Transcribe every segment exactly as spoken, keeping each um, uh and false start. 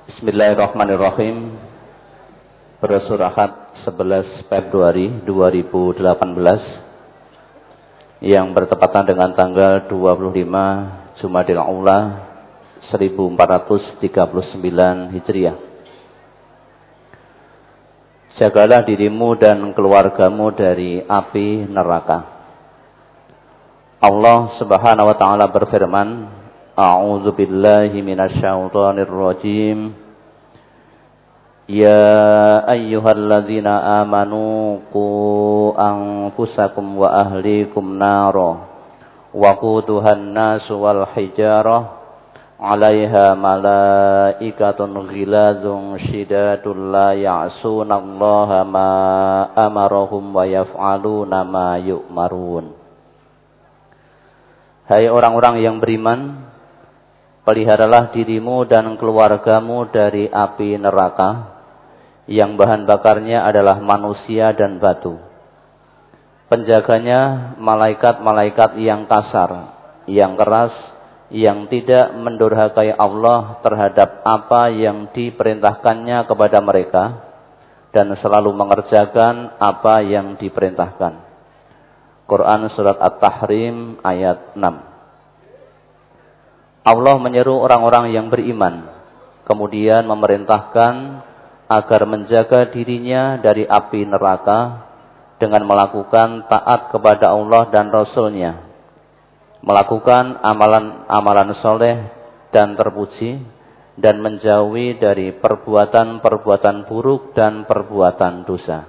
Bismillahirrahmanirrahim. Bersur Ahad sebelas Februari dua ribu delapan belas yang bertepatan dengan tanggal dua puluh lima Jumadil Ula seribu empat ratus tiga puluh sembilan Hijriah. Jagalah dirimu dan keluargamu dari api neraka. Allah Subhanahu wa taala berfirman, A'udzu billahi minasyaitonir rajim. Ya ayyuhalladzina amanu qu anfusakum wa ahlikum nara waquduhan nasu wal hijarah 'alaiha malaikatun ghilazun shidadun la ya'sunallaha ma amarahum wa yaf'aluna ma yu'marun. Hai orang-orang yang beriman, peliharalah dirimu dan keluargamu dari api neraka yang bahan bakarnya adalah manusia dan batu. Penjaganya malaikat-malaikat yang kasar, yang keras, yang tidak mendurhakai Allah terhadap apa yang diperintahkannya kepada mereka dan selalu mengerjakan apa yang diperintahkan. Quran Surat At-Tahrim ayat enam. Allah menyeru orang-orang yang beriman, kemudian memerintahkan agar menjaga dirinya dari api neraka dengan melakukan taat kepada Allah dan Rasul-Nya, melakukan amalan-amalan soleh dan terpuji, dan menjauhi dari perbuatan-perbuatan buruk dan perbuatan dosa.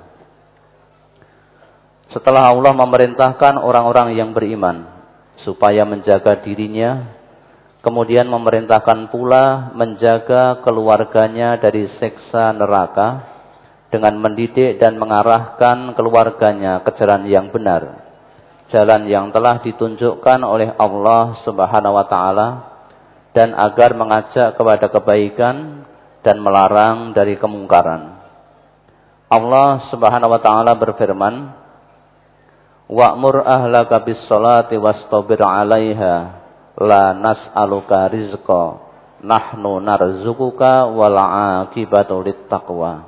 Setelah Allah memerintahkan orang-orang yang beriman supaya menjaga dirinya, kemudian memerintahkan pula menjaga keluarganya dari siksa neraka dengan mendidik dan mengarahkan keluarganya ke jalan yang benar, jalan yang telah ditunjukkan oleh Allah Subhanahu wa taala, dan agar mengajak kepada kebaikan dan melarang dari kemungkaran. Allah Subhanahu wa taala berfirman, Wa'mur ahlaka bis-sholati wastabir 'alaiha la nas'aluka rizqa nahnu narzuquka wal 'aqibatu littaqwa.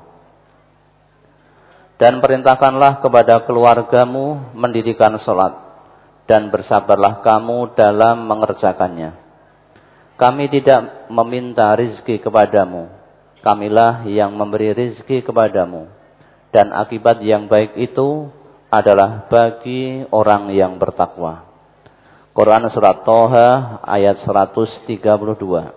Dan perintahkanlah kepada keluargamu mendirikan salat dan bersabarlah kamu dalam mengerjakannya. Kami tidak meminta rizki kepadamu, kamilah yang memberi rizki kepadamu, dan akibat yang baik itu adalah bagi orang yang bertakwa. Quran Surat Toha ayat seratus tiga puluh dua.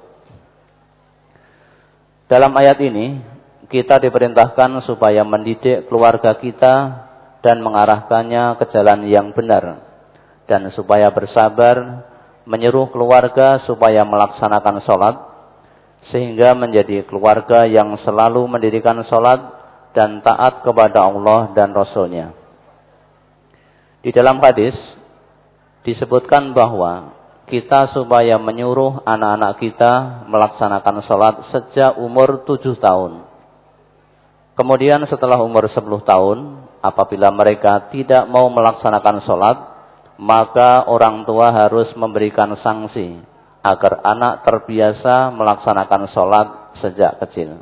Dalam ayat ini kita diperintahkan supaya mendidik keluarga kita dan mengarahkannya ke jalan yang benar, dan supaya bersabar, menyeru keluarga supaya melaksanakan sholat sehingga menjadi keluarga yang selalu mendirikan sholat dan taat kepada Allah dan Rasul-Nya. Di dalam hadis disebutkan bahwa kita supaya menyuruh anak-anak kita melaksanakan sholat sejak umur tujuh tahun. Kemudian setelah umur sepuluh tahun, apabila mereka tidak mau melaksanakan sholat, maka orang tua harus memberikan sanksi agar anak terbiasa melaksanakan sholat sejak kecil.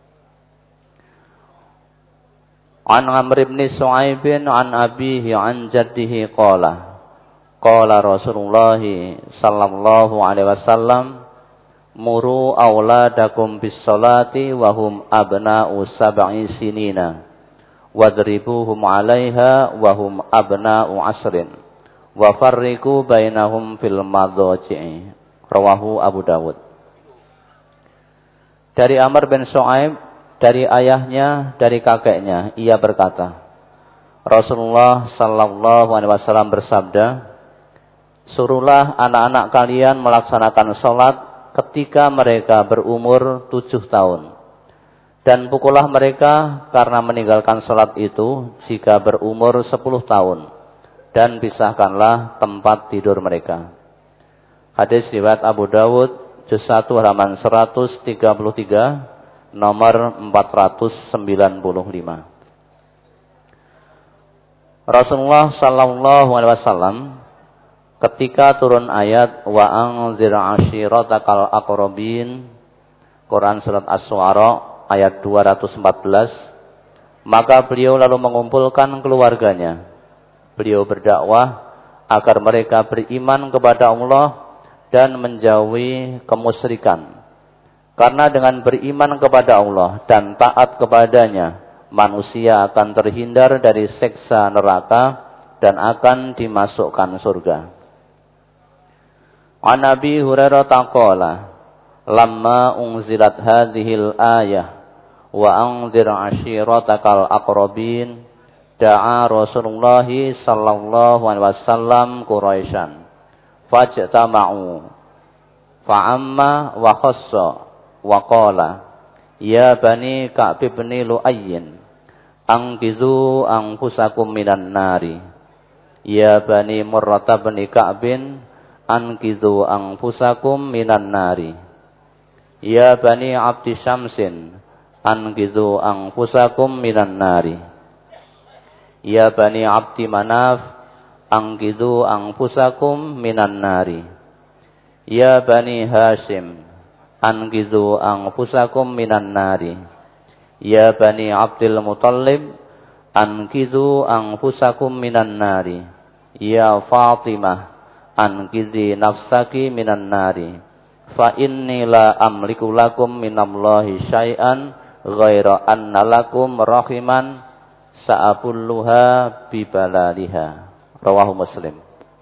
An Amr ibn Shu'aib an abihi an jaddihi qala qala Rasulullah sallallahu alaihi wasallam muru auladakum bis salati wa hum abna'u sab'i sinina wadribuhum 'alaiha wa hum abna'u asrin wa farriqu bainahum fil madhaji'i. Rawahu Abu Dawud. Dari Amr bin Shu'aib, dari ayahnya, dari kakeknya, ia berkata, Rasulullah sallallahu alaihi wasallam bersabda, suruhlah anak-anak kalian melaksanakan sholat ketika mereka berumur tujuh tahun. Dan pukullah mereka karena meninggalkan sholat itu jika berumur sepuluh tahun. Dan pisahkanlah tempat tidur mereka. Hadis riwayat Abu Dawud, juz satu halaman seratus tiga puluh tiga, nomor empat ratus sembilan puluh lima. Rasulullah sallallahu alaihi wasallam ketika turun ayat wa anzir ashiratakal aqrabin Quran surat Asy-Syu'ara ayat dua ratus empat belas. Maka beliau lalu mengumpulkan keluarganya. Beliau berdakwah agar mereka beriman kepada Allah dan menjauhi kemusyrikan. Karena dengan beriman kepada Allah dan taat kepadanya, manusia akan terhindar dari siksa neraka dan akan dimasukkan surga. An Abi Hurairah taqala, lamma unzilat hadhil ayah wa anzir ashiratakal aqrabin, da'a Rasulullah sallallahu alaihi wasallam Quraisyan fajtama'u fa'amma wa khassa wa qala ya bani Ka'b bin Lu'ayyin anqizu anfusakum minan nari, ya bani Murrah bin Ka'bin anqizu anfusakum minan nari, ya bani Abdi Syamsin anqizu anfusakum minan nari, ya bani Abdi Manaf anqizu anfusakum minan nari, ya bani Hashim anqizu anfusakum minan nari, ya bani Abdul Muttalib anqizu anfusakum minan nari, ya Fatimah anqizi nafsaki minan nari, fa inni la amliku lakum minallahi syai'an ghaira anna lakum rahiman sa'abulluha bibalaliha. Rawahu Muslim.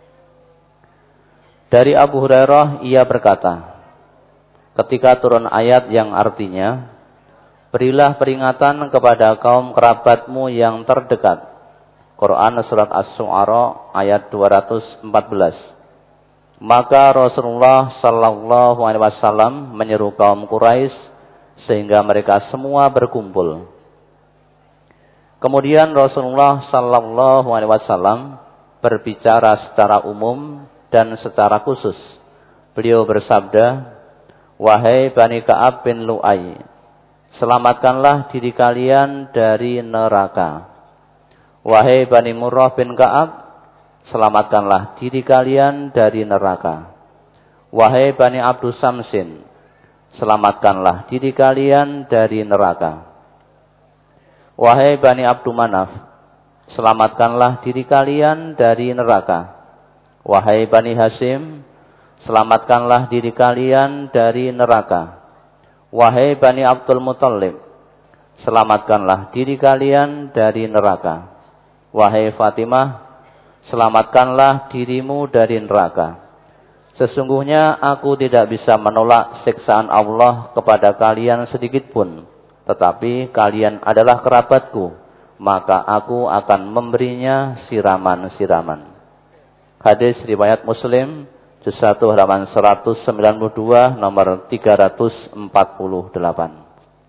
Dari Abu Hurairah ia berkata, ketika turun ayat yang artinya, berilah peringatan kepada kaum kerabatmu yang terdekat. Quran surat Asy-Syu'ara ayat dua ratus empat belas. Maka Rasulullah sallallahu alaihi wasallam menyeru kaum Quraisy sehingga mereka semua berkumpul. Kemudian Rasulullah sallallahu alaihi wasallam berbicara secara umum dan secara khusus. Beliau bersabda, wahai Bani Ka'ab bin Lu'ay, selamatkanlah diri kalian dari neraka. Wahai Bani Murrah bin Ka'ab, selamatkanlah diri kalian dari neraka. Wahai Bani Abdus Samsin, selamatkanlah diri kalian dari neraka. Wahai Bani Abdu Manaf, selamatkanlah diri kalian dari neraka. Wahai Bani Hashim, selamatkanlah diri kalian dari neraka. Wahai Bani Abdul Muttalib, selamatkanlah diri kalian dari neraka. Wahai Fatimah, selamatkanlah dirimu dari neraka. Sesungguhnya aku tidak bisa menolak siksaan Allah kepada kalian sedikit pun, tetapi kalian adalah kerabatku, maka aku akan memberinya siraman-siraman. Hadis riwayat Muslim, juz satu halaman seratus sembilan puluh dua, nomor tiga ratus empat puluh delapan.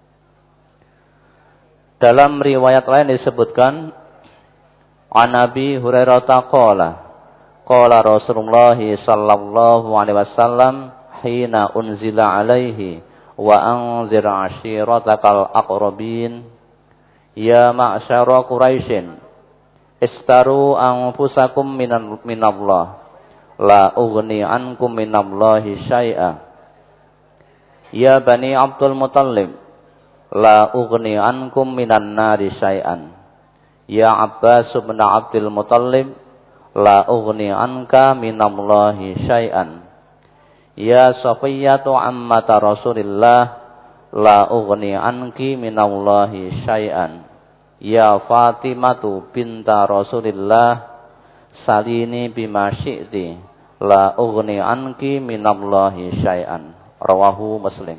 Dalam riwayat lain disebutkan, an Abi Hurairah taqala, qala Rasulullah sallallahu alaihi wasallam hina unzila alaihi wa anzir ashiratakal aqrabin, ya ma'syara Quraisyin istaru anfusakum minan minallah la ughni ankum minallahi syai'a, ya bani Abdul Muttalib la ughni ankum minan nari syai'an, ya Abbas bin Abdul Muttalib la ughni anka minallahi syai'an, ya Safiyyatu ammata Rasulillah la ughni anki minallahi syai'an, ya Fatimatu binta Rasulillah salini bima syi'ti la ughni anki minallahi syai'an. Rawahu Muslim.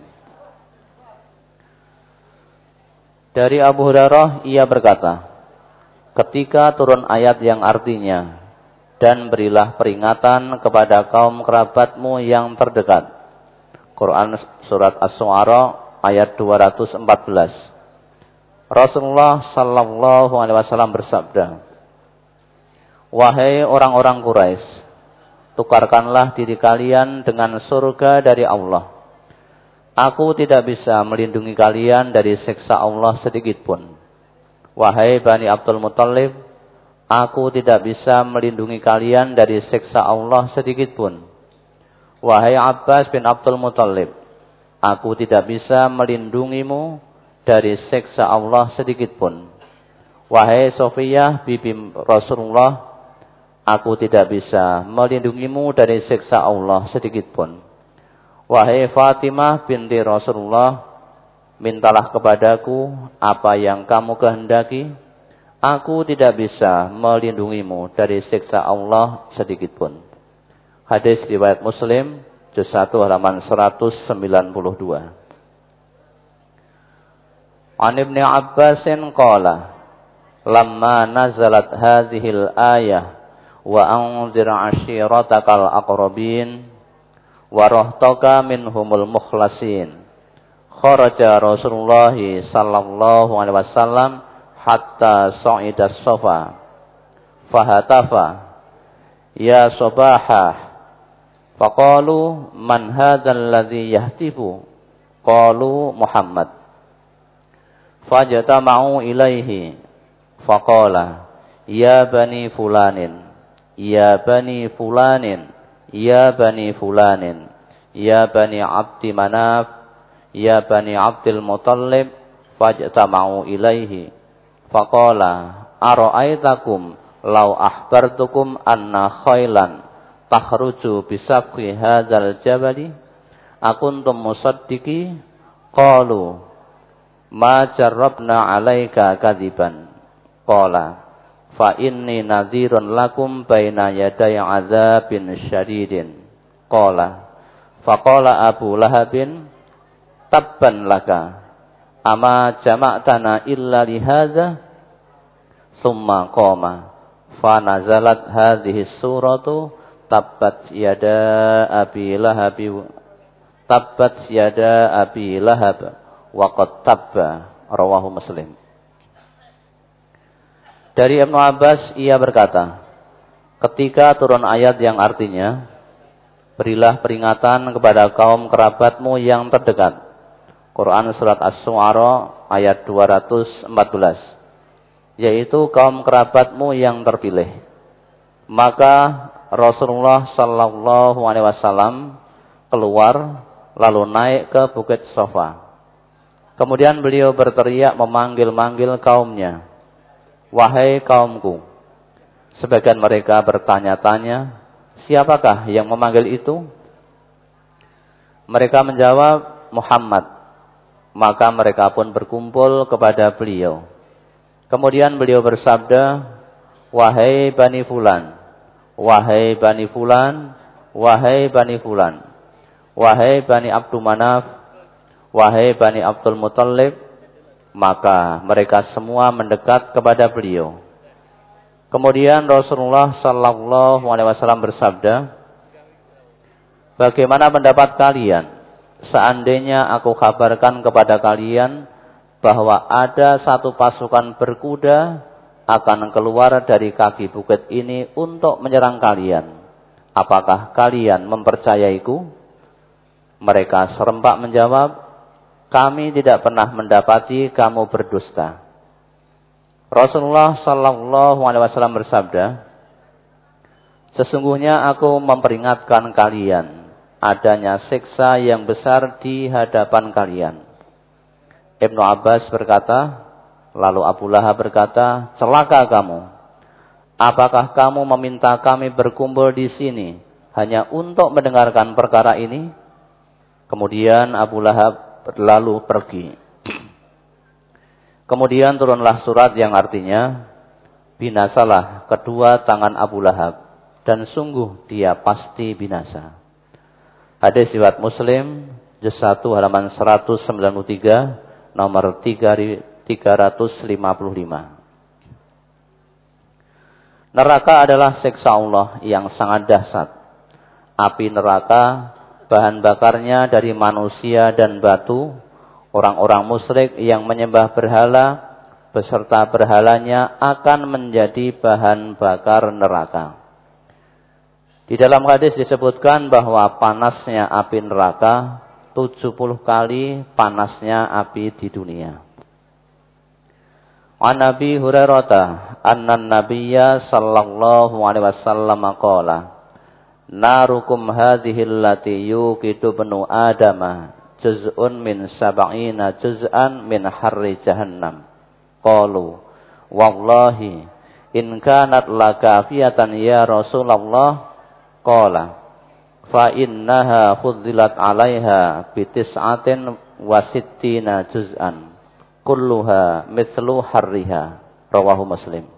Dari Abu Hurairah ia berkata, ketika turun ayat yang artinya, dan berilah peringatan kepada kaum kerabatmu yang terdekat. Quran surat Asy-Syu'ara ayat dua ratus empat belas. Rasulullah sallallahu alaihi wasallam bersabda, wahai orang-orang Quraisy, tukarkanlah diri kalian dengan surga dari Allah. Aku tidak bisa melindungi kalian dari siksa Allah sedikit pun. Wahai Bani Abdul Muttalib, aku tidak bisa melindungi kalian dari siksa Allah sedikit pun. Wahai Abbas bin Abdul Muttalib, Aku tidak bisa melindungimu dari siksa Allah sedikit pun. Wahai Sofiyah bibi Rasulullah, aku tidak bisa melindungimu dari siksa Allah sedikit pun. Wahai Fatimah binti Rasulullah, mintalah kepadaku apa yang kamu kehendaki. Aku tidak bisa melindungimu dari siksa Allah sedikit pun. Hadis riwayat Muslim, juz satu halaman seratus sembilan puluh dua. An Ibnu Abbasin qala, lamma nazalat hadhil ayah wa anzir ashiratakal aqrabin wa rahtaka minhumul mukhlasin, kharaja Rasulullah sallallahu alaihi wasallam hatta sa'ida as-safa fahatafa ya sabahah faqalu man hadzal ladzi yahtifu, qalu Muhammad. Fajtama'u ilaihi faqala ya bani fulanin ya bani fulanin ya bani fulanin ya bani Abdi Manaf ya bani Abdul Muttalib. Fajtama'u ilaihi faqala ara'aitakum law akhbartukum anna khailan takhruju bisabqi hadzal jabali akuntum musaddiqi, qalu ma jarrabna alaika kadiban, qala fa inni nadhirun lakum baina yaday adzabin syadidin, qala faqala Abu Lahabin tabban laka ama jama'tana illa lihadza, summa qama fa nazalat hadhihi suratu tabbat yada abi lahabi tabbat yada abi lahab waqad tabba, rawahu Muslim. Dari Ibnu Abbas ia berkata, ketika turun ayat yang artinya berilah peringatan kepada kaum kerabatmu yang terdekat, Quran surat Asy-Syu'ara ayat dua ratus empat belas, yaitu kaum kerabatmu yang terpilih. Maka Rasulullah sallallahu alaihi wasallam keluar lalu naik ke Bukit Safa. Kemudian beliau berteriak memanggil-manggil kaumnya, wahai kaumku. Sebagian mereka bertanya-tanya, siapakah yang memanggil itu? Mereka menjawab, Muhammad. Maka mereka pun berkumpul kepada beliau. Kemudian beliau bersabda, wahai Bani Fulan, wahai Bani Fulan, wahai Bani Fulan, wahai Bani Abdu Manaf, wahai Bani Abdul Muttalib. Maka mereka semua mendekat kepada beliau. Kemudian Rasulullah sallallahu alaihi wasallam bersabda, bagaimana pendapat kalian seandainya aku kabarkan kepada kalian bahwa ada satu pasukan berkuda akan keluar dari kaki bukit ini untuk menyerang kalian? Apakah kalian mempercayaiku? Mereka serempak menjawab, kami tidak pernah mendapati kamu berdusta. Rasulullah sallallahu alaihi wasallam bersabda, sesungguhnya aku memperingatkan kalian adanya siksa yang besar di hadapan kalian. Ibnu Abbas berkata, lalu Abu Lahab berkata, celaka kamu. Apakah kamu meminta kami berkumpul di sini hanya untuk mendengarkan perkara ini? Kemudian Abu Lahab lalu pergi. Kemudian turunlah surat yang artinya, binasalah kedua tangan Abu Lahab, dan sungguh dia pasti binasa. Hadis riwayat Muslim, juz satu halaman seratus sembilan puluh tiga, nomor tiga ratus lima puluh lima. Neraka adalah siksa Allah yang sangat dahsyat. Api neraka bahan bakarnya dari manusia dan batu. Orang-orang musyrik yang menyembah berhala beserta berhalanya akan menjadi bahan bakar neraka. Di dalam hadis disebutkan bahwa panasnya api neraka tujuh puluh kali panasnya api di dunia. An Abi Hurairah anna Nabiyya sallallahu alaihi wasallam qala, narukum hadhihi allati yuqidu banu adama juz'un min sab'ina juz'an min harri jahannam. Qalu wallahi in kanat lakafiyatan ya Rasulullah. Qala fa innaha fuddilat 'alaiha bi tis'atin wa sittina juz'an kulluha mithlu harriha. Rawahu Muslim.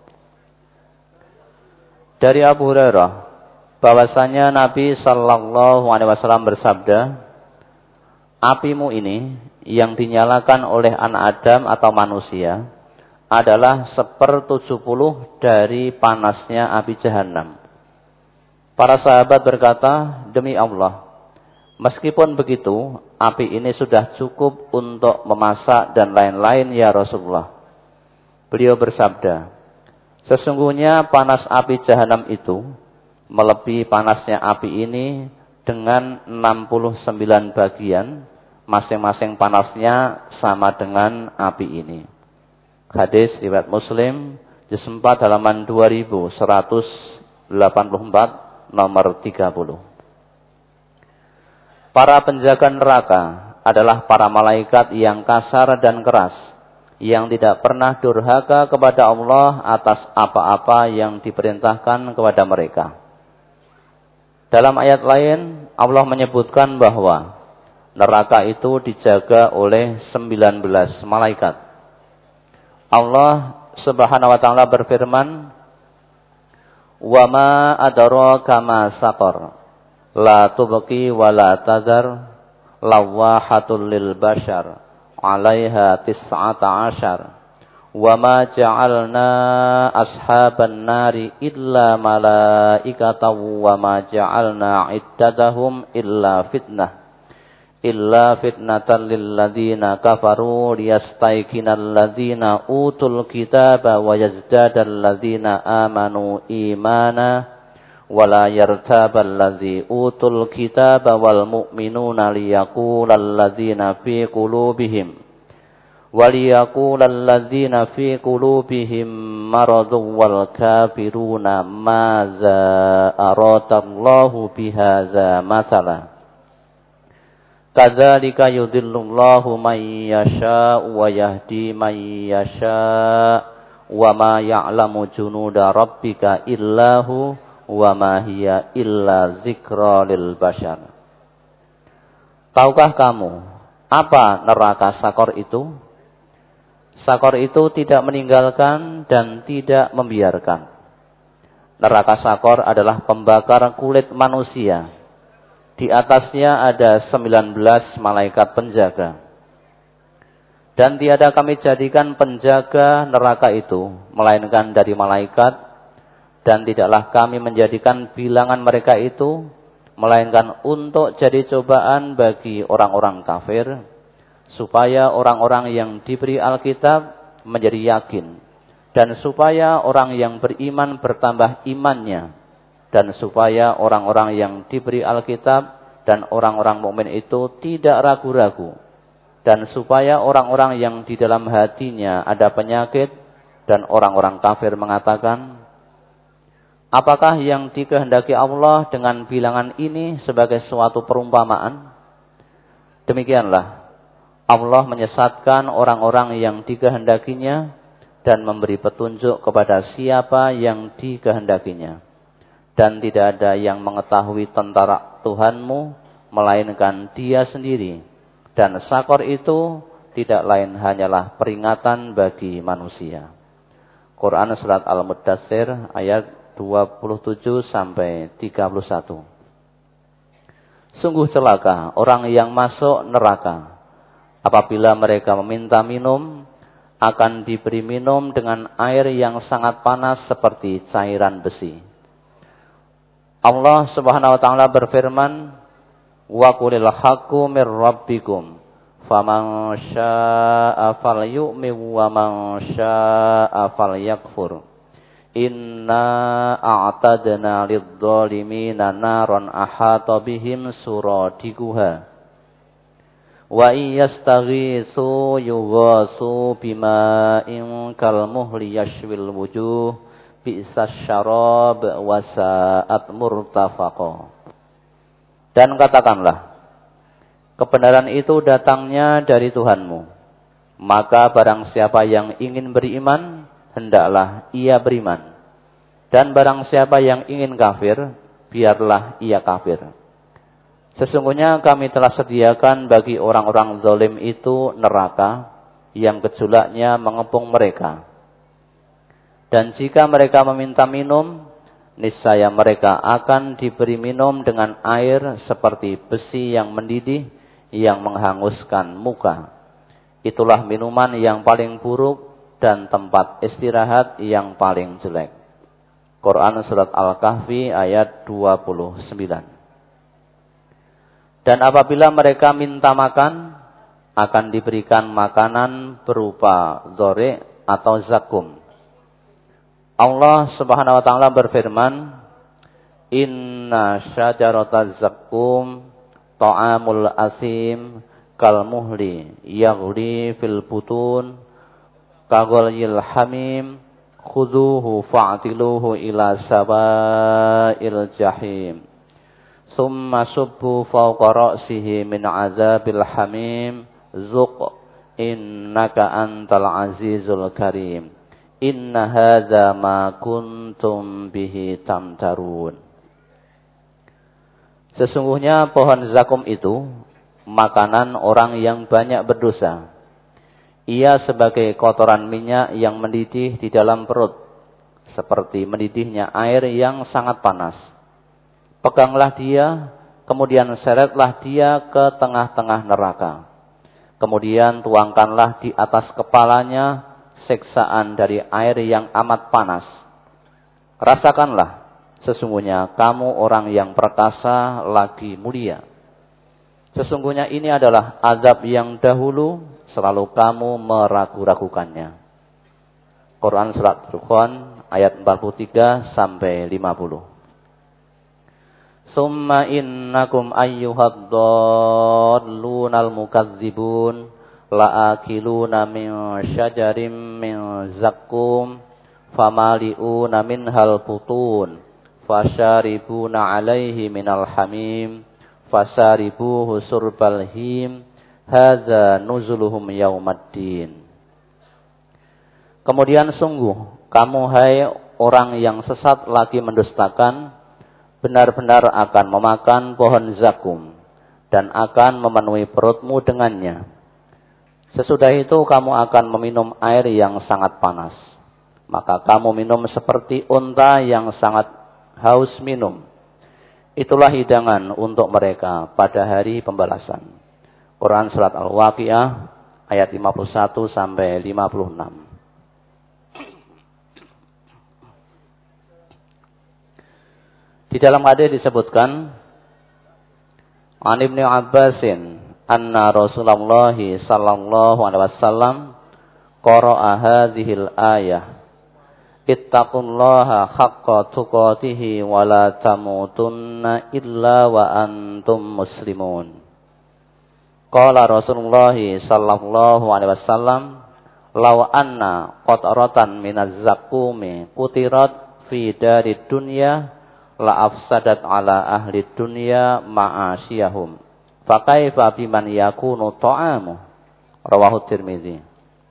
Dari Abu Hurairah bahwasanya Nabi sallallahu alaihi wasallam bersabda, apimu ini yang dinyalakan oleh anak Adam atau manusia adalah sepertujuh puluh dari panasnya api Jahannam. Para sahabat berkata, demi Allah, meskipun begitu, api ini sudah cukup untuk memasak dan lain-lain ya Rasulullah. Beliau bersabda, sesungguhnya panas api Jahannam itu melebihi panasnya api ini dengan enam puluh sembilan bagian, masing-masing panasnya sama dengan api ini. Hadis riwayat Muslim, juz empat halaman dua ribu seratus delapan puluh empat, nomor tiga puluh. Para penjaga neraka adalah para malaikat yang kasar dan keras, yang tidak pernah durhaka kepada Allah atas apa-apa yang diperintahkan kepada mereka. Dalam ayat lain, Allah menyebutkan bahwa neraka itu dijaga oleh sembilan belas malaikat. Allah Subhanahu wa taala berfirman, "Wa ma adraka ma saqar, la tubqi wa la tadhar, lawahatul lil bashar, 'alaiha tis'ata ashar." Wa ma ja'alna ashaban nari illa malaikatan wa ma ja'alna iddatahum illa fitnah illa fitnatan lil ladzina kafaru liyastayqinal ladzina utul kitaba wa yazdadal ladzina amanu imana wa la yartabal ladzi utul kitaba wal mu'minuna liyaqulal ladzina fi qulubihim وَلِيَقُولَ الَّذِينَ فِي قُلُوبِهِم مَّرَضٌ وَالْكَافِرُونَ مَاذَا أَرَادَ اللَّهُ بِهَذَا مَثَلًا كَذَلِكَ يُضِلُّ اللَّهُ مَن يَشَاءُ وَيَهْدِي مَن يَشَاءُ وَمَا يَعْلَمُ جُنُودَ رَبِّكَ إِلَّا هُوَ وَمَا هِيَ إِلَّا ذِكْرَى لِلْبَشَرِ. Tahukah kamu apa neraka Sakor itu? Sakor itu tidak meninggalkan dan tidak membiarkan. Neraka Sakor adalah pembakar kulit manusia. Di atasnya ada sembilan belas malaikat penjaga. Dan tiada kami jadikan penjaga neraka itu, melainkan dari malaikat. Dan tidaklah kami menjadikan bilangan mereka itu, melainkan untuk jadi cobaan bagi orang-orang kafir, supaya orang-orang yang diberi Alkitab menjadi yakin, dan supaya orang yang beriman bertambah imannya, dan supaya orang-orang yang diberi Alkitab dan orang-orang mukmin itu tidak ragu-ragu, dan supaya orang-orang yang di dalam hatinya ada penyakit dan orang-orang kafir mengatakan, apakah yang dikehendaki Allah dengan bilangan ini sebagai suatu perumpamaan? Demikianlah Allah menyesatkan orang-orang yang dikehendakinya dan memberi petunjuk kepada siapa yang dikehendakinya. Dan tidak ada yang mengetahui tentara Tuhanmu melainkan Dia sendiri. Dan Sakor itu tidak lain hanyalah peringatan bagi manusia. Quran Surat Al-Muddatsir ayat dua puluh tujuh sampai tiga puluh satu. Sungguh celaka orang yang masuk neraka. Apabila mereka meminta minum, akan diberi minum dengan air yang sangat panas seperti cairan besi. Allah Subhanahu wa taala berfirman, "Wa qulil haqqu mir rabbikum, faman syaa'a falyu'min wa man syaa'a falyakfur. Inna a'tadna lidh-dhalimina naran ahata bihim suradikuha. Wa iyastaghitsu yughasu bima'in kalmuhli yashwil wujuh bi'sas syarab wa sa'at murtafaqa." Dan katakanlah, kebenaran itu datangnya dari Tuhanmu. Maka barang siapa yang ingin beriman, hendaklah ia beriman. Dan barang siapa yang ingin kafir, biarlah ia kafir. Sesungguhnya kami telah sediakan bagi orang-orang zalim itu neraka yang gejolaknya mengepung mereka. Dan jika mereka meminta minum, niscaya mereka akan diberi minum dengan air seperti besi yang mendidih yang menghanguskan muka. Itulah minuman yang paling buruk dan tempat istirahat yang paling jelek. Quran Surat Al-Kahfi ayat dua puluh sembilan. Dan apabila mereka minta makan, akan diberikan makanan berupa dhori atau zakum. Allah Subhanahu wa taala berfirman, "Inna syajarataz zakum ta'amul asim kal muhli yaghli fil butun kaghalyil hamim khudhuhu fa'tiluhu ila sawail jahim summa subbu fawqa ra'sihi min azabil hamim zuq innaka antal azizul karim." Inna hadza ma kuntum bihi tamtarun. Sesungguhnya pohon zakum itu makanan orang yang banyak berdosa. Ia sebagai kotoran minyak yang mendidih di dalam perut, seperti mendidihnya air yang sangat panas. Peganglah dia, kemudian seretlah dia ke tengah-tengah neraka. Kemudian tuangkanlah di atas kepalanya siksaan dari air yang amat panas. Rasakanlah, sesungguhnya kamu orang yang perkasa lagi mulia. Sesungguhnya ini adalah azab yang dahulu selalu kamu meragu-ragukannya. Quran Surat Dukhan ayat empat puluh tiga sampai lima puluh. Summa innakum ayyuhad dallunal mukadzibun la'akiluna min syajarim min zakkum famali'una minhal putun fasyaribuna alaihi minal hamim fasaribuhu surbal him hadza nuzuluhum yaumaddin. Kemudian sungguh kamu hai orang yang sesat lagi mendustakan benar-benar akan memakan pohon zakum dan akan memenuhi perutmu dengannya. Sesudah itu kamu akan meminum air yang sangat panas. Maka kamu minum seperti unta yang sangat haus minum. Itulah hidangan untuk mereka pada hari pembalasan. Quran Surat Al-Waqi'ah ayat lima puluh satu sampai lima puluh enam. Di dalam hadis disebutkan, An Ibnu Abbasin anna Rasulullah sallallahu alaihi wasallam qara'a hadhil ayah ittaqullaha haqqa tuqatih wa la tamutunna illa wa antum muslimun. Qala Rasulullah sallallahu alaihi wasallam law anna qatratan minaz zakumi qutirat fi darid dunya la afsadat ala ahli dunya ma'asiyahum. Fakaifa biman yakunu ta'amu. Rawahu Tirmidzi.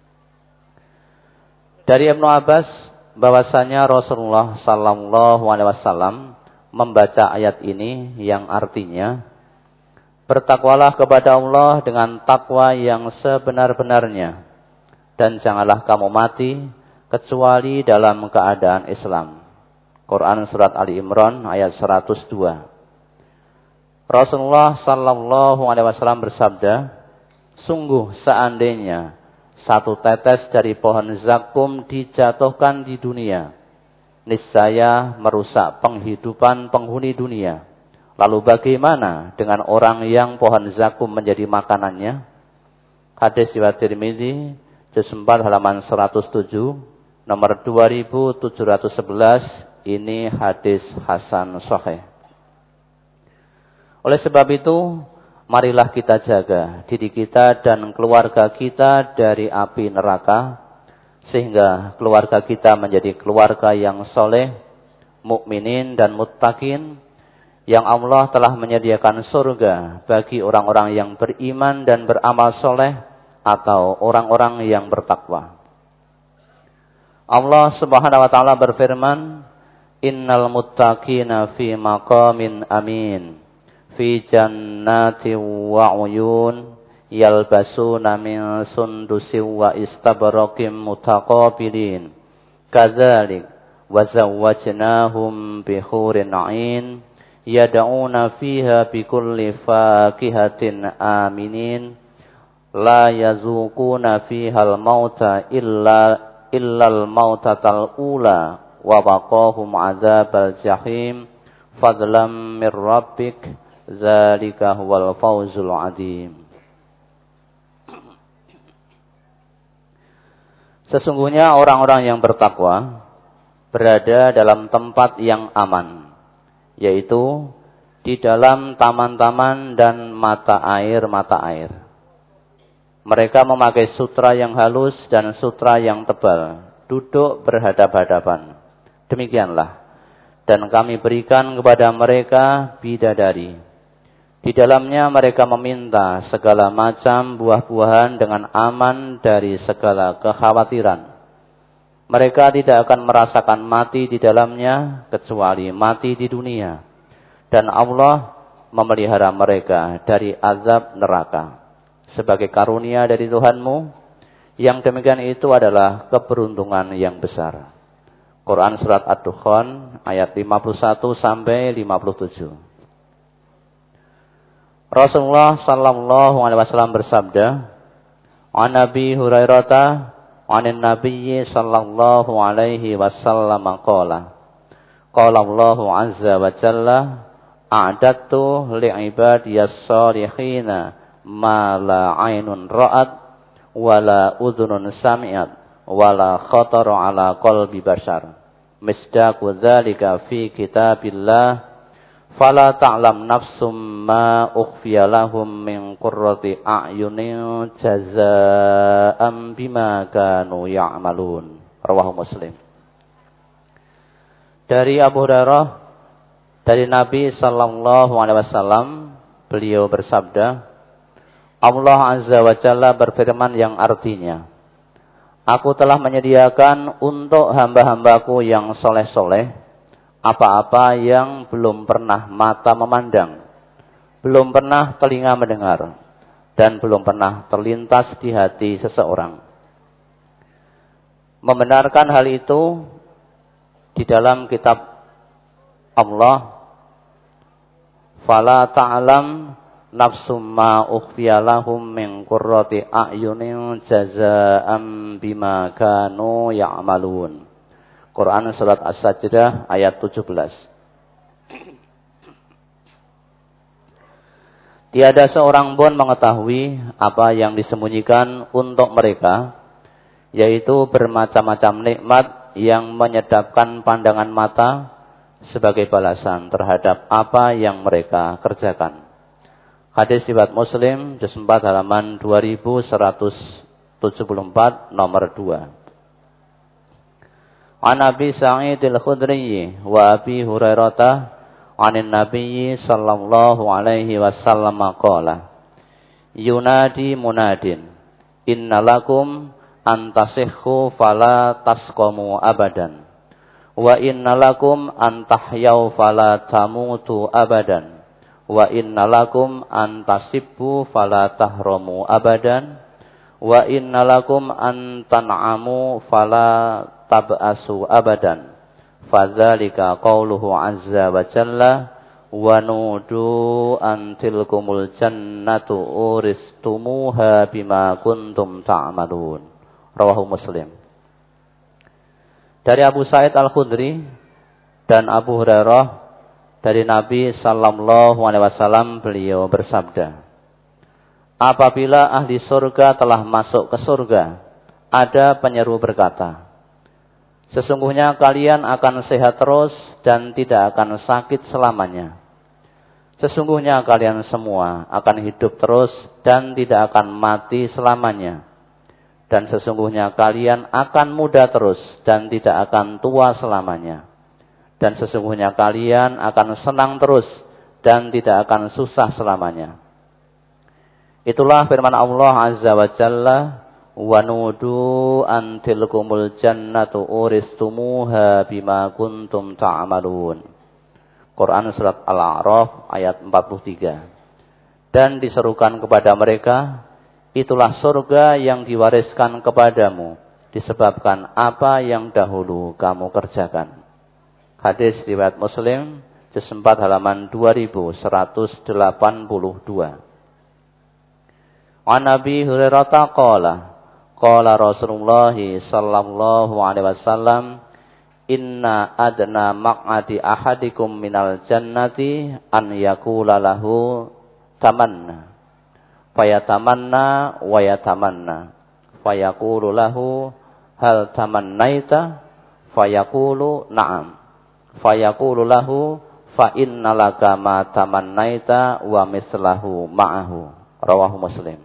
Dari Ibnu Abbas bahwasanya Rasulullah sallallahu alaihi wasallam membaca ayat ini yang artinya, bertakwalah kepada Allah dengan takwa yang sebenar-benarnya dan janganlah kamu mati kecuali dalam keadaan Islam. Quran Surat Ali Imran ayat seratus dua. Rasulullah sallallahu alaihi wasallam bersabda, sungguh seandainya satu tetes dari pohon zakum dijatuhkan di dunia, niscaya merusak penghidupan penghuni dunia. Lalu bagaimana dengan orang yang pohon zakum menjadi makanannya? Hadis riwayat Tirmidzi, juz empat halaman seratus tujuh, nomor dua ribu tujuh ratus sebelas, ini hadis hasan sahih. Oleh sebab itu, marilah kita jaga diri kita dan keluarga kita dari api neraka, sehingga keluarga kita menjadi keluarga yang soleh, mukminin dan muttaqin, yang Allah telah menyediakan surga bagi orang-orang yang beriman dan beramal soleh atau orang-orang yang bertakwa. Allah Subhanahu wa taala berfirman, "Innal muttaqina fi maqamin amin, fi jannati wa uyun, yalbasuna min sundusin wa istabraqin mutaqabilin, kadzalik wa zawwajnahum bi hurin 'ain, yad'una fiha bi kulli fakihatin aminin, la yazuquna fiha al-mauta illa illal mautatal ula wa waqahum azabal jahim, fadlam mir rabbik, dzalika huwal fawzul adzim." Sesungguhnya orang-orang yang bertakwa berada dalam tempat yang aman, yaitu di dalam taman-taman dan mata air-mata air. Mereka memakai sutra yang halus dan sutra yang tebal, duduk berhadap-hadapan. Demikianlah. Dan kami berikan kepada mereka bidadari. Di dalamnya mereka meminta segala macam buah-buahan dengan aman dari segala kekhawatiran. Mereka tidak akan merasakan mati di dalamnya kecuali mati di dunia. Dan Allah memelihara mereka dari azab neraka. Sebagai karunia dari Tuhanmu, yang demikian itu adalah keberuntungan yang besar. Quran Surat Ad-Dukhan ayat lima puluh satu sampai lima puluh tujuh. Rasulullah sallallahu alaihi wasallam bersabda, "An Nabi Hurairah, anin Nabiyyi sallallahu alaihi wasallam qala, qala Allah azza wa jalla, a'dattu li'ibadiyas salihina ma la ainun ra'at wala udhunun sami'at wala khatara ala qalbi bashar, misdaqu dzalika fi kitabillah, fala ta'lam nafsum ma ukhfiya lahum min qurrati a'yunin jazaa'an bima kanu ya'malun." Rawahu Muslim. Dari Abu Hurairah, dari Nabi sallallahu alaihi wasallam, beliau bersabda, Allah Azza wa Jalla berfirman yang artinya, "Aku telah menyediakan untuk hamba-hambaku yang soleh-soleh apa-apa yang belum pernah mata memandang, belum pernah telinga mendengar, dan belum pernah terlintas di hati seseorang." Membenarkan hal itu di dalam kitab Allah, "Fala ta'lam nafsum ma ukhfiya lahum min qurrati a'yunin jazaa'an bima kanu ya'malun." Quran Surat As-Sajdah ayat tujuh belas. Tiada seorang pun mengetahui apa yang disembunyikan untuk mereka, yaitu bermacam-macam nikmat yang menyedapkan pandangan mata sebagai balasan terhadap apa yang mereka kerjakan. Hadis riwayat Muslim, juz empat halaman dua ribu seratus tujuh puluh empat, nomor dua. An Abi Sa'id al-Khudri wa Abi Hurairah anin Nabi sallallahu alaihi wasallam qala, "Yunadi munadin, innalakum antasihhu fala tasqamu abadan, wa innalakum antahyau fala tamutu abadan, wa innalakum antasibbu fala tahramu abadan, wa innalakum antan'amu fala tab'asu abadan." Fadzalika qauluhu azza wa jalla, "Wa nudu an tilkumul jannatu uristumuha bima kuntum ta'malun." Rawahu Muslim. Dari Abu Sa'id Al-Khudri dan Abu Hurairah, dari Nabi sallallahu alaihi wasallam, beliau bersabda, "Apabila ahli surga telah masuk ke surga, ada penyeru berkata, sesungguhnya kalian akan sehat terus dan tidak akan sakit selamanya. Sesungguhnya kalian semua akan hidup terus dan tidak akan mati selamanya. Dan sesungguhnya kalian akan muda terus dan tidak akan tua selamanya. Dan sesungguhnya kalian akan senang terus dan tidak akan susah selamanya. Itulah firman Allah Azza wa Jalla, wa nudu an tilkumul jannatu uristumuha bima kuntum ta'malun. Quran surat Al-A'raf ayat empat puluh tiga. Dan diserukan kepada mereka, itulah surga yang diwariskan kepadamu disebabkan apa yang dahulu kamu kerjakan. Hadis riwayat Muslim, juz empat halaman dua ribu seratus delapan puluh dua. An Abi Hurairah qala qala Rasulullah sallallahu alaihi wasallam, inna adna maq'adi ahadikum minal jannati an yaqula lahu tamanna fayatamanna wa yatamanna fayaqulu lahu hal tamannaita fayaqulu na'am fayaqulu lahu fa innalaka ma tamannaita wa mislahu ma'ahu. Rawahu Muslim.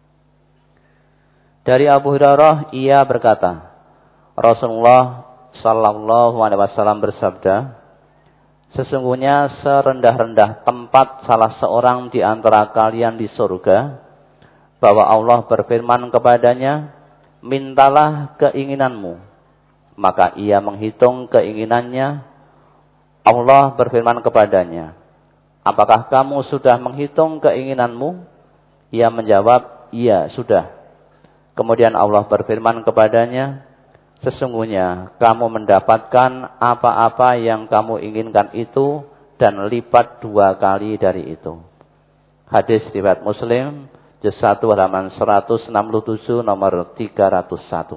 Dari Abu Hurairah, ia berkata, Rasulullah sallallahu alaihi wasallam bersabda, sesungguhnya serendah-rendah tempat salah seorang di antara kalian di surga, bahwa Allah berfirman kepadanya, mintalah keinginanmu. Maka ia menghitung keinginannya. Allah berfirman kepadanya, apakah kamu sudah menghitung keinginanmu? Ia menjawab, iya sudah. Kemudian Allah berfirman kepadanya, sesungguhnya kamu mendapatkan apa-apa yang kamu inginkan itu dan lipat dua kali dari itu. Hadis riwayat Muslim, juz satu halaman seratus enam puluh tujuh nomor tiga ratus satu.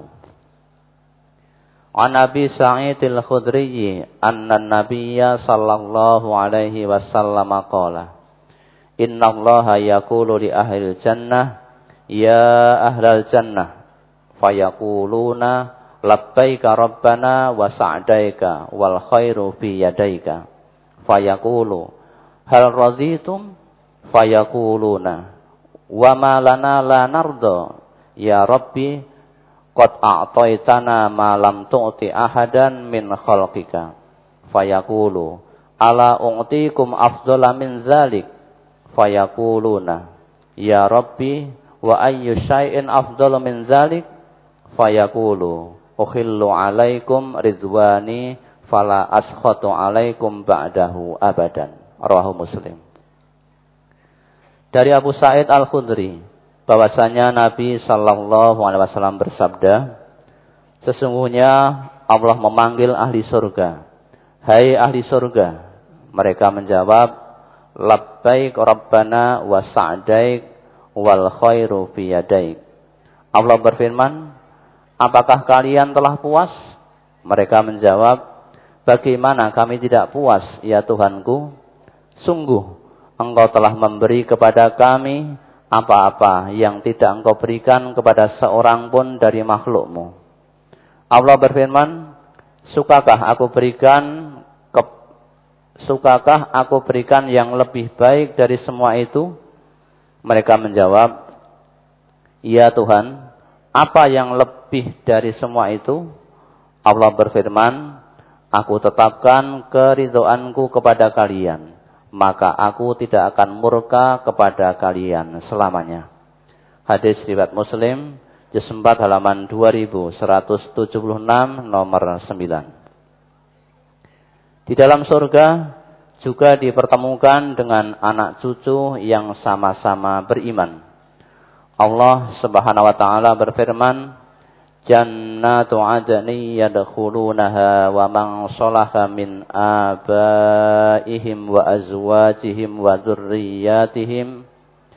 An Abi Sa'id al-Khudri anna an-nabiyya sallallahu alaihi wasallam qala, inna Allaha yaqulu li ahlil jannah, ya ahlal jannah, fayaquluna labbaika rabbana wa sa'daika wal khairu fi yadaika. Fayaqulu hal raditum? Fayaquluna wa ma lana la narda ya rabbi qad a'taitana ma lam tu'ti ahadan min khalqika. Fayaqulu ala u'tikum afdhala min zalik. Fayaquluna ya rabbi wa ayyu syai'in afdhalu min zalik. Fayaqulu ukhillu alaikum ridwani fala askhatu alaikum ba'dahu abadan. Rawahu Muslim. Dari Abu Sa'id Al-Khudri, bahwasanya Nabi sallallahu alaihi wasallam bersabda, sesungguhnya Allah memanggil ahli surga, hai ahli surga. Mereka menjawab, labbaik rabbana wa sa'daik wal khairu fi yadaik. Allah berfirman, apakah kalian telah puas? Mereka menjawab, bagaimana kami tidak puas, ya Tuhanku? Sungguh, Engkau telah memberi kepada kami apa-apa yang tidak Engkau berikan kepada seorang pun dari makhlukmu. Allah berfirman, sukakah aku berikan ke, sukakah aku berikan yang lebih baik dari semua itu? Mereka menjawab, ya Tuhan, apa yang lebih dari semua itu? Allah berfirman, aku tetapkan keridhoanku kepada kalian, maka aku tidak akan murka kepada kalian selamanya. Hadis riwayat Muslim, juz empat halaman dua ribu seratus tujuh puluh enam nomor sembilan. Di dalam surga juga dipertemukan dengan anak cucu yang sama-sama beriman. Allah Subhanahu wa taala berfirman, jannatu adni yadkhulunaha wa man salaha min abaihim wa azwajihim wa dzurriyyatihim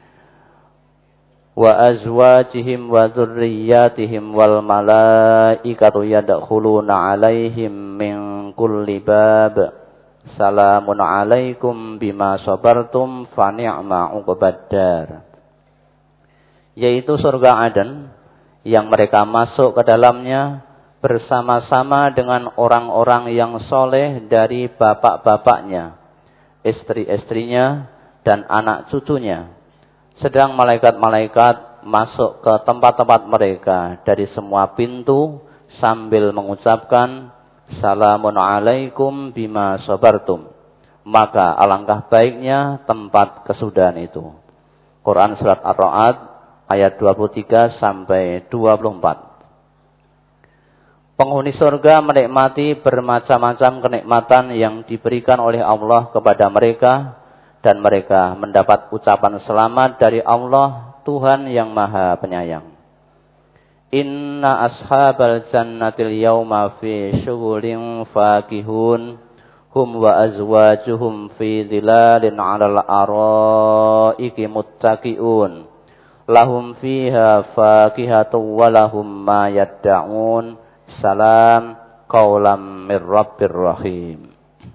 wa azwajihim wa dzurriyyatihim wal malaikatu yadkhuluna alaihim min kulli bab salamun alaikum bima sabartum fa ni'ma uqbaddar. Yaitu surga Aden yang mereka masuk ke dalamnya bersama-sama dengan orang-orang yang soleh dari bapak-bapaknya, istri-istrinya, dan anak cucunya. Sedang malaikat-malaikat masuk ke tempat-tempat mereka dari semua pintu sambil mengucapkan, salamun alaikum bima sabartum. maka alangkah baiknya tempat kesudahan itu. Quran surat Ar-Ra'd ayat dua puluh tiga sampai dua puluh empat. Penghuni surga menikmati bermacam-macam kenikmatan yang diberikan oleh Allah kepada mereka, dan mereka mendapat ucapan selamat dari Allah, Tuhan yang Maha Penyayang. Inna ashabal jannatil yawma fi syughulin fakihun hum wa azwajuhum fi dhilalin 'alal araiki muttaqiun lahum fiha fakihatu wa lahum ma yadda'un salam qaulam mir rabbir rahim.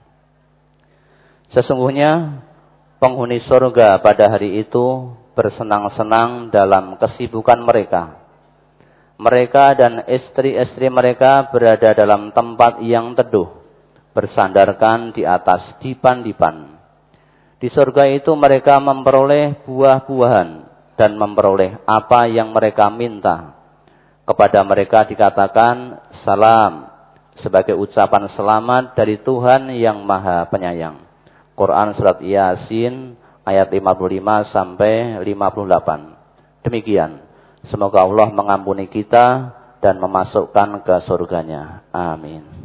Sesungguhnya penghuni surga pada hari itu bersenang-senang dalam kesibukan mereka. Mereka dan istri-istri mereka berada dalam tempat yang teduh, bersandarkan di atas dipan-dipan. Di surga itu mereka memperoleh buah-buahan dan memperoleh apa yang mereka minta. Kepada mereka dikatakan salam, sebagai ucapan selamat dari Tuhan yang Maha Penyayang. Quran surat Yasin ayat lima puluh lima sampai lima puluh delapan. Demikian. Semoga Allah mengampuni kita dan memasukkan ke surganya. Amin.